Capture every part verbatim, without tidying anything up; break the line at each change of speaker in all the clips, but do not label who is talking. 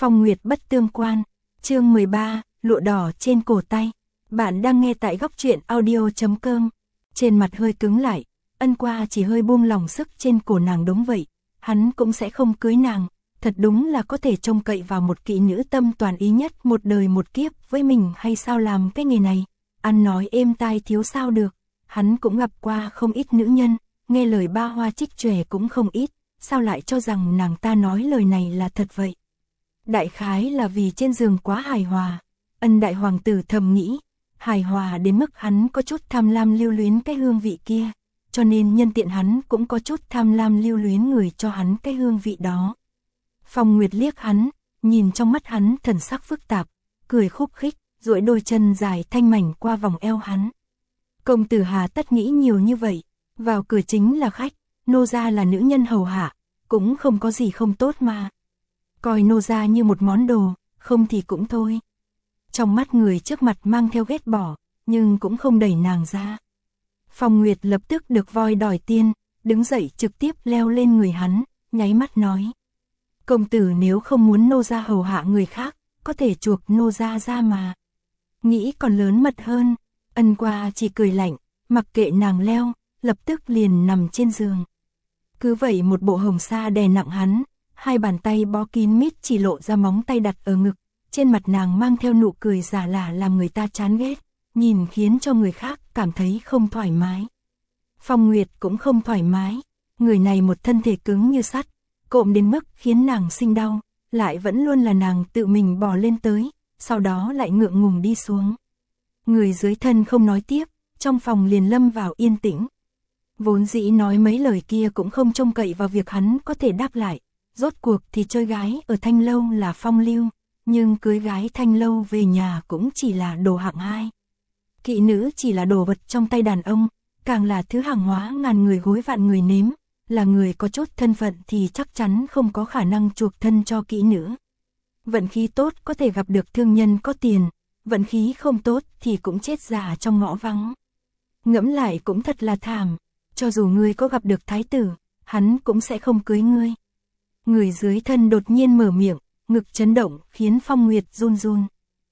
Phong Nguyệt bất tương quan, chương mười ba, lụa đỏ trên cổ tay. Bạn đang nghe tại góc truyện audio chấm com. Trên mặt hơi cứng lại, Ân Qua chỉ hơi buông lòng sức trên cổ nàng đúng vậy, hắn cũng sẽ không cưới nàng, thật đúng là có thể trông cậy vào một kỹ nữ tâm toàn ý nhất một đời một kiếp với mình hay sao làm cái nghề này, ăn nói êm tai thiếu sao được, hắn cũng gặp qua không ít nữ nhân, nghe lời ba hoa trích tròe cũng không ít, sao lại cho rằng nàng ta nói lời này là thật vậy. Đại khái là vì trên giường quá hài hòa, Ân đại hoàng tử thầm nghĩ, hài hòa đến mức hắn có chút tham lam lưu luyến cái hương vị kia, cho nên nhân tiện hắn cũng có chút tham lam lưu luyến người cho hắn cái hương vị đó. Phong Nguyệt liếc hắn, nhìn trong mắt hắn thần sắc phức tạp, cười khúc khích, duỗi đôi chân dài thanh mảnh qua vòng eo hắn. Công tử hà tất nghĩ nhiều như vậy, vào cửa chính là khách, nô gia là nữ nhân hầu hạ, cũng không có gì không tốt mà. Coi nô gia như một món đồ, không thì cũng thôi. Trong mắt người trước mặt mang theo ghét bỏ, nhưng cũng không đẩy nàng ra. Phong Nguyệt lập tức được voi đòi tiên, đứng dậy trực tiếp leo lên người hắn, nháy mắt nói. Công tử nếu không muốn nô gia hầu hạ người khác, có thể chuộc nô gia ra mà. Nghĩ còn lớn mật hơn, Ân Qua chỉ cười lạnh, mặc kệ nàng leo, lập tức liền nằm trên giường. Cứ vậy một bộ hồng sa đè nặng hắn, hai bàn tay bó kín mít chỉ lộ ra móng tay đặt ở ngực, trên mặt nàng mang theo nụ cười giả lả làm người ta chán ghét, nhìn khiến cho người khác cảm thấy không thoải mái. Phong Nguyệt cũng không thoải mái, người này một thân thể cứng như sắt, cộm đến mức khiến nàng sinh đau, lại vẫn luôn là nàng tự mình bò lên tới, sau đó lại ngượng ngùng đi xuống. Người dưới thân không nói tiếp, trong phòng liền lâm vào yên tĩnh. Vốn dĩ nói mấy lời kia cũng không trông cậy vào việc hắn có thể đáp lại, rốt cuộc thì chơi gái ở Thanh Lâu là phong lưu, nhưng cưới gái Thanh Lâu về nhà cũng chỉ là đồ hạng hai. Kỵ nữ chỉ là đồ vật trong tay đàn ông, càng là thứ hàng hóa ngàn người gối vạn người nếm, là người có chút thân phận thì chắc chắn không có khả năng chuộc thân cho kỹ nữ. Vận khí tốt có thể gặp được thương nhân có tiền, vận khí không tốt thì cũng chết già trong ngõ vắng. Ngẫm lại cũng thật là thảm, cho dù ngươi có gặp được thái tử, hắn cũng sẽ không cưới ngươi. Người dưới thân đột nhiên mở miệng, ngực chấn động khiến Phong Nguyệt run run.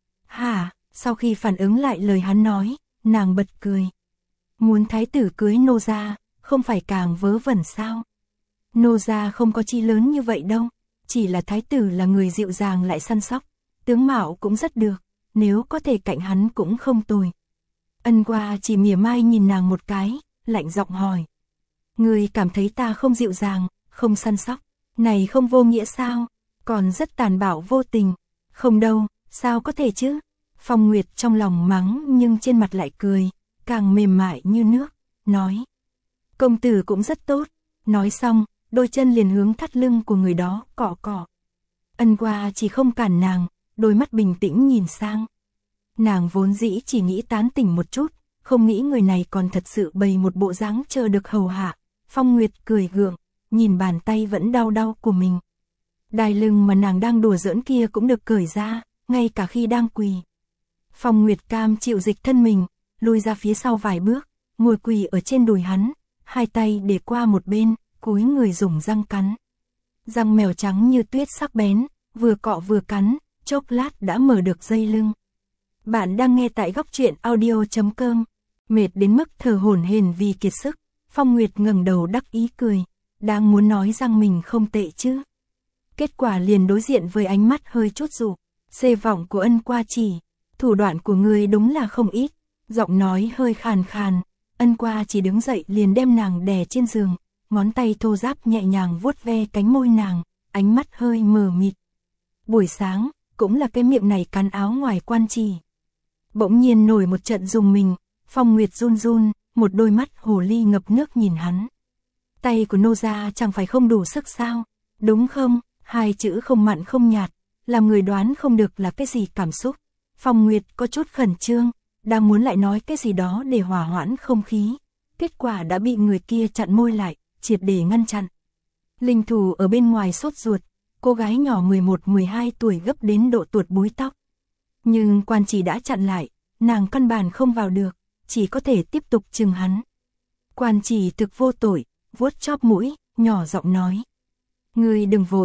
Hả, sau khi phản ứng lại lời hắn nói, nàng bật cười. Muốn thái tử cưới nô gia, không phải càng vớ vẩn sao? Nô gia không có chi lớn như vậy đâu, chỉ là thái tử là người dịu dàng lại săn sóc, tướng mạo cũng rất được, nếu có thể cạnh hắn cũng không tồi. Ân Qua chỉ mỉa mai nhìn nàng một cái, lạnh giọng hỏi. Ngươi cảm thấy ta không dịu dàng, không săn sóc, này không vô nghĩa sao, còn rất tàn bạo vô tình, không đâu, sao có thể chứ? Phong Nguyệt trong lòng mắng nhưng trên mặt lại cười, càng mềm mại như nước, nói. Công tử cũng rất tốt, nói xong, đôi chân liền hướng thắt lưng của người đó cọ cọ. Ân Qua chỉ không cản nàng, đôi mắt bình tĩnh nhìn sang. Nàng vốn dĩ chỉ nghĩ tán tỉnh một chút, không nghĩ người này còn thật sự bày một bộ dáng chờ được hầu hạ. Phong Nguyệt cười gượng, nhìn bàn tay vẫn đau đau của mình. Đai lưng mà nàng đang đùa giỡn kia cũng được cởi ra, ngay cả khi đang quỳ. Phong Nguyệt cam chịu dịch thân mình, lùi ra phía sau vài bước, ngồi quỳ ở trên đùi hắn, hai tay để qua một bên, cúi người dùng răng cắn. Răng mèo trắng như tuyết sắc bén, vừa cọ vừa cắn, chốc lát đã mở được dây lưng. Bạn đang nghe tại góc truyện audio chấm com. Mệt đến mức thở hổn hển vì kiệt sức, Phong Nguyệt ngẩng đầu đắc ý cười, đang muốn nói rằng mình không tệ chứ. Kết quả liền đối diện với ánh mắt hơi chút dụ, xê vọng của Ân Qua chỉ, thủ đoạn của ngươi đúng là không ít, giọng nói hơi khàn khàn, Ân Qua chỉ đứng dậy liền đem nàng đè trên giường, ngón tay thô ráp nhẹ nhàng vuốt ve cánh môi nàng, ánh mắt hơi mờ mịt. Buổi sáng, cũng là cái miệng này cắn áo ngoài quan chỉ. Bỗng nhiên nổi một trận rùng mình, Phong Nguyệt run run, một đôi mắt hồ ly ngập nước nhìn hắn. Tay của nô gia chẳng phải không đủ sức sao, đúng không? Hai chữ không mặn không nhạt, làm người đoán không được là cái gì cảm xúc. Phong Nguyệt có chút khẩn trương, đang muốn lại nói cái gì đó để hòa hoãn không khí. Kết quả đã bị người kia chặn môi lại, triệt để ngăn chặn. Linh Thù ở bên ngoài sốt ruột, cô gái nhỏ mười một mười hai tuổi gấp đến độ tuột búi tóc. Nhưng quan chỉ đã chặn lại, nàng căn bản không vào được, chỉ có thể tiếp tục chừng hắn. Quan chỉ thực vô tội, vuốt chóp mũi, nhỏ giọng nói. Ngươi đừng vội,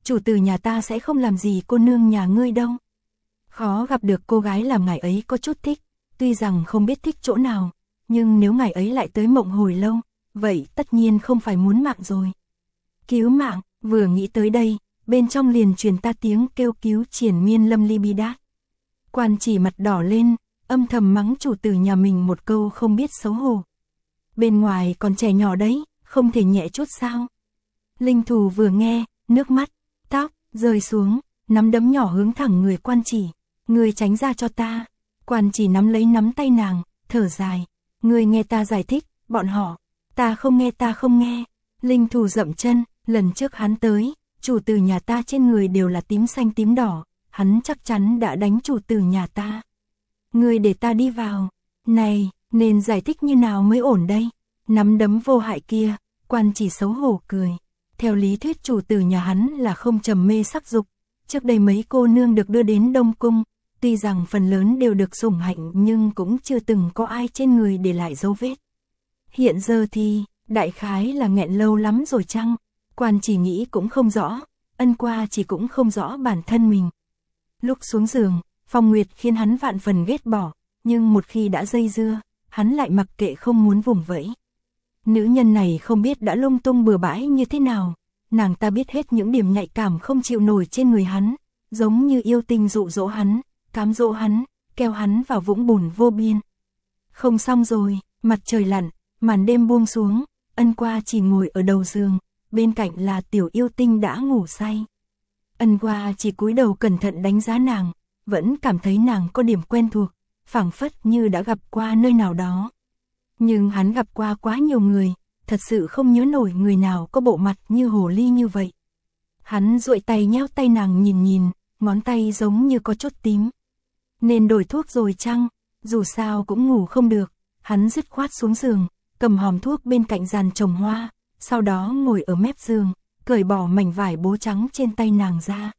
chủ tử nhà ta sẽ không làm gì cô nương nhà ngươi đâu. Khó gặp được cô gái làm ngài ấy có chút thích, tuy rằng không biết thích chỗ nào, nhưng nếu ngài ấy lại tới Mộng Hồi Lâu, vậy tất nhiên không phải muốn mạng rồi. Cứu mạng, vừa nghĩ tới đây, bên trong liền truyền ta tiếng kêu cứu triển miên lâm ly bi đát. Quan Chỉ mặt đỏ lên, âm thầm mắng chủ tử nhà mình một câu không biết xấu hổ. Bên ngoài còn trẻ nhỏ đấy, không thể nhẹ chút sao. Linh Thù vừa nghe, nước mắt, tóc, rơi xuống, nắm đấm nhỏ hướng thẳng người Quan Chỉ. Người tránh ra cho ta. Quan Chỉ nắm lấy nắm tay nàng, thở dài. Người nghe ta giải thích, bọn họ. Ta không nghe ta không nghe. Linh Thù dậm chân, lần trước hắn tới, chủ tử nhà ta trên người đều là tím xanh tím đỏ. Hắn chắc chắn đã đánh chủ tử nhà ta. Người để ta đi vào. Này, nên giải thích như nào mới ổn đây? Nắm đấm vô hại kia, Quan Chỉ xấu hổ cười. Theo lý thuyết chủ tử nhà hắn là không trầm mê sắc dục. Trước đây mấy cô nương được đưa đến Đông Cung, tuy rằng phần lớn đều được sủng hạnh nhưng cũng chưa từng có ai trên người để lại dấu vết. Hiện giờ thì, đại khái là nghẹn lâu lắm rồi chăng? Quan Chỉ nghĩ cũng không rõ, Ân Qua Chỉ cũng không rõ bản thân mình. Lúc xuống giường, Phong Nguyệt khiến hắn vạn phần ghét bỏ, nhưng một khi đã dây dưa, hắn lại mặc kệ không muốn vùng vẫy. Nữ nhân này không biết đã lung tung bừa bãi như thế nào, nàng ta biết hết những điểm nhạy cảm không chịu nổi trên người hắn, giống như yêu tinh dụ dỗ hắn, cám dỗ hắn, kéo hắn vào vũng bùn vô biên. Không xong rồi, mặt trời lặn, màn đêm buông xuống, Ân Qua Chỉ ngồi ở đầu giường, bên cạnh là tiểu yêu tinh đã ngủ say. Ân Qua Chỉ cúi đầu cẩn thận đánh giá nàng, vẫn cảm thấy nàng có điểm quen thuộc, phảng phất như đã gặp qua nơi nào đó. Nhưng hắn gặp qua quá nhiều người, thật sự không nhớ nổi người nào có bộ mặt như hồ ly như vậy. Hắn duỗi tay nhéo tay nàng nhìn nhìn, ngón tay giống như có chút tím. Nên đổi thuốc rồi chăng? Dù sao cũng ngủ không được, hắn dứt khoát xuống giường, cầm hòm thuốc bên cạnh giàn trồng hoa, sau đó ngồi ở mép giường, cởi bỏ mảnh vải bố trắng trên tay nàng ra.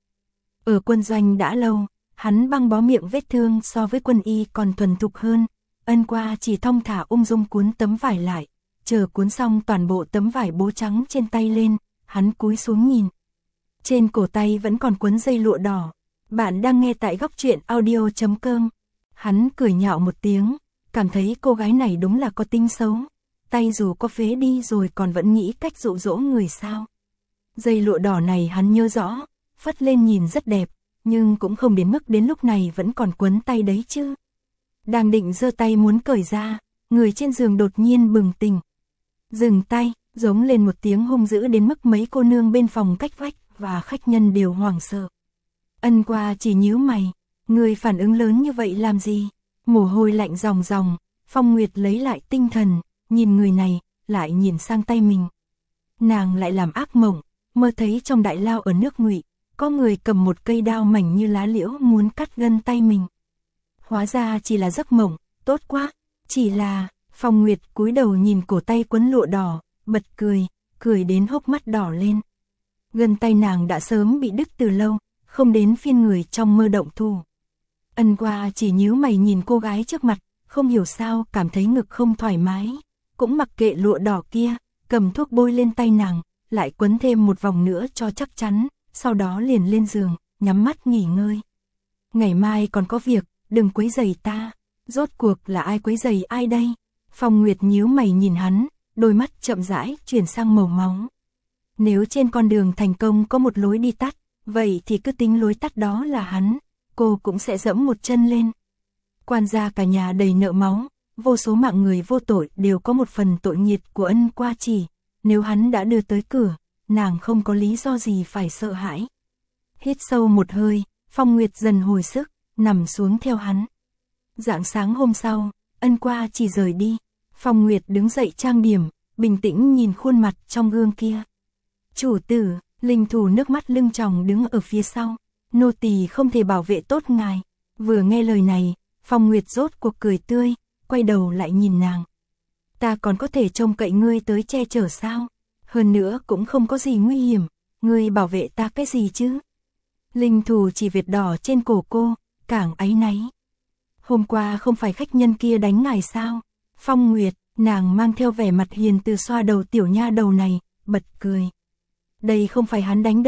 Ở quân doanh đã lâu, hắn băng bó miệng vết thương so với quân y còn thuần thục hơn. Ân Qua Chỉ thong thả ung dung cuốn tấm vải lại, chờ cuốn xong toàn bộ tấm vải bố trắng trên tay lên, hắn cúi xuống nhìn. Trên cổ tay vẫn còn cuốn dây lụa đỏ. Bạn đang nghe tại góc truyện audio chấm com. Hắn cười nhạo một tiếng, cảm thấy cô gái này đúng là có tính xấu. Tay dù có phế đi rồi còn vẫn nghĩ cách dụ dỗ người sao. Dây lụa đỏ này hắn nhớ rõ, phất lên nhìn rất đẹp, nhưng cũng không đến mức đến lúc này vẫn còn quấn tay đấy chứ. Đang định giơ tay muốn cởi ra, người trên giường đột nhiên bừng tỉnh. Dừng tay, giống lên một tiếng hung dữ đến mức mấy cô nương bên phòng cách vách và khách nhân đều hoảng sợ. Ân Qua Chỉ nhíu mày, người phản ứng lớn như vậy làm gì? Mồ hôi lạnh ròng ròng, Phong Nguyệt lấy lại tinh thần, nhìn người này, lại nhìn sang tay mình. Nàng lại làm ác mộng, mơ thấy trong đại lao ở nước Ngụy, có người cầm một cây đao mảnh như lá liễu muốn cắt gân tay mình. Hóa ra chỉ là giấc mộng, tốt quá, chỉ là, Phong Nguyệt cúi đầu nhìn cổ tay quấn lụa đỏ, bật cười, cười đến hốc mắt đỏ lên. Gân tay nàng đã sớm bị đứt từ lâu, không đến phiên người trong mơ động thủ. Ân Qua Chỉ nhíu mày nhìn cô gái trước mặt, không hiểu sao cảm thấy ngực không thoải mái, cũng mặc kệ lụa đỏ kia, cầm thuốc bôi lên tay nàng, lại quấn thêm một vòng nữa cho chắc chắn, sau đó liền lên giường, nhắm mắt nghỉ ngơi. Ngày mai còn có việc, đừng quấy rầy ta. Rốt cuộc là ai quấy rầy ai đây? Phong Nguyệt nhíu mày nhìn hắn, đôi mắt chậm rãi chuyển sang màu máu. Nếu trên con đường thành công có một lối đi tắt, vậy thì cứ tính lối tắt đó là hắn, cô cũng sẽ dẫm một chân lên. Quan gia cả nhà đầy nợ máu, vô số mạng người vô tội đều có một phần tội nghiệt của Ân Qua Chỉ, nếu hắn đã đưa tới cửa, nàng không có lý do gì phải sợ hãi. Hít sâu một hơi, Phong Nguyệt dần hồi sức, nằm xuống theo hắn. Rạng sáng hôm sau, Ân Qua Chỉ rời đi, Phong Nguyệt đứng dậy trang điểm, bình tĩnh nhìn khuôn mặt trong gương kia. Chủ tử, Linh Thù nước mắt lưng tròng đứng ở phía sau, nô tỳ không thể bảo vệ tốt ngài. Vừa nghe lời này, Phong Nguyệt rốt cuộc cười tươi, quay đầu lại nhìn nàng. Ta còn có thể trông cậy ngươi tới che chở sao? Hơn nữa cũng không có gì nguy hiểm, ngươi bảo vệ ta cái gì chứ? Linh Thù chỉ vệt đỏ trên cổ cô, càng áy náy. Hôm qua không phải khách nhân kia đánh ngài sao? Phong Nguyệt, nàng mang theo vẻ mặt hiền từ xoa đầu tiểu nha đầu này, bật cười. Đây không phải hắn đánh đâu,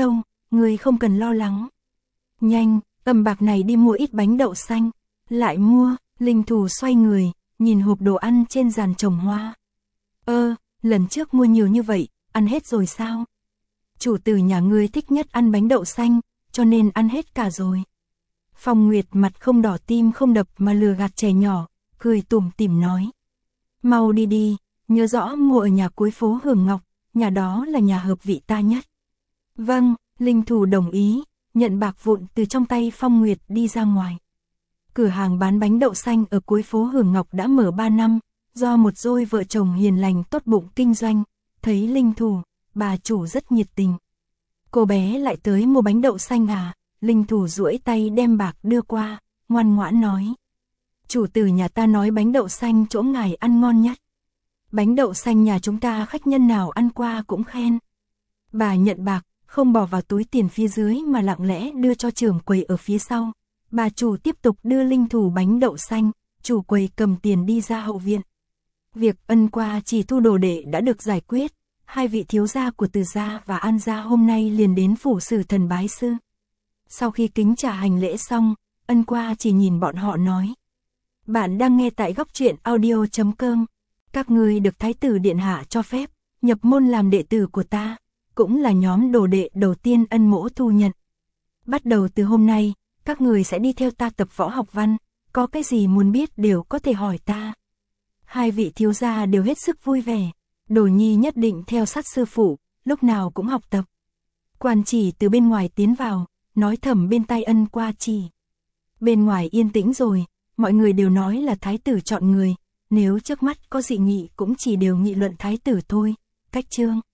ngươi không cần lo lắng. Nhanh, cầm bạc này đi mua ít bánh đậu xanh. Lại mua, Linh Thủ xoay người, nhìn hộp đồ ăn trên giàn trồng hoa. Ơ, lần trước mua nhiều như vậy, ăn hết rồi sao? Chủ tử nhà ngươi thích nhất ăn bánh đậu xanh, cho nên ăn hết cả rồi. Phong Nguyệt mặt không đỏ tim không đập mà lừa gạt trẻ nhỏ, cười tủm tỉm nói. Mau đi đi, nhớ rõ mua ở nhà cuối phố Hưởng Ngọc, nhà đó là nhà hợp vị ta nhất. Vâng, Linh Thủ đồng ý, nhận bạc vụn từ trong tay Phong Nguyệt đi ra ngoài. Cửa hàng bán bánh đậu xanh ở cuối phố Hưởng Ngọc đã mở ba năm, do một đôi vợ chồng hiền lành tốt bụng kinh doanh, thấy Linh Thủ, bà chủ rất nhiệt tình. Cô bé lại tới mua bánh đậu xanh à? Linh Thủ duỗi tay đem bạc đưa qua, ngoan ngoãn nói. Chủ tử nhà ta nói bánh đậu xanh chỗ ngài ăn ngon nhất. Bánh đậu xanh nhà chúng ta khách nhân nào ăn qua cũng khen. Bà nhận bạc, không bỏ vào túi tiền phía dưới mà lặng lẽ đưa cho trưởng quầy ở phía sau. Bà chủ tiếp tục đưa Linh Thủ bánh đậu xanh, chủ quầy cầm tiền đi ra hậu viện. Việc ân qua chỉ thu đồ đệ đã được giải quyết, hai vị thiếu gia của Từ gia và An gia hôm nay liền đến phủ Sử Thần bái sư. Sau khi kính trả hành lễ xong, ân qua chỉ nhìn bọn họ nói. Bạn đang nghe tại góc truyện audio chấm com. Các ngươi được Thái tử Điện Hạ cho phép, nhập môn làm đệ tử của ta, cũng là nhóm đồ đệ đầu tiên ân mỗ thu nhận. Bắt đầu từ hôm nay, các người sẽ đi theo ta tập võ học văn, có cái gì muốn biết đều có thể hỏi ta. Hai vị thiếu gia đều hết sức vui vẻ, Đồ Nhi nhất định theo sát sư phụ, lúc nào cũng học tập. Quan Chỉ từ bên ngoài tiến vào, nói thầm bên tai ân qua Chỉ. Bên ngoài yên tĩnh rồi, mọi người đều nói là thái tử chọn người, nếu trước mắt có dị nghị cũng chỉ đều nghị luận thái tử thôi. Cách chương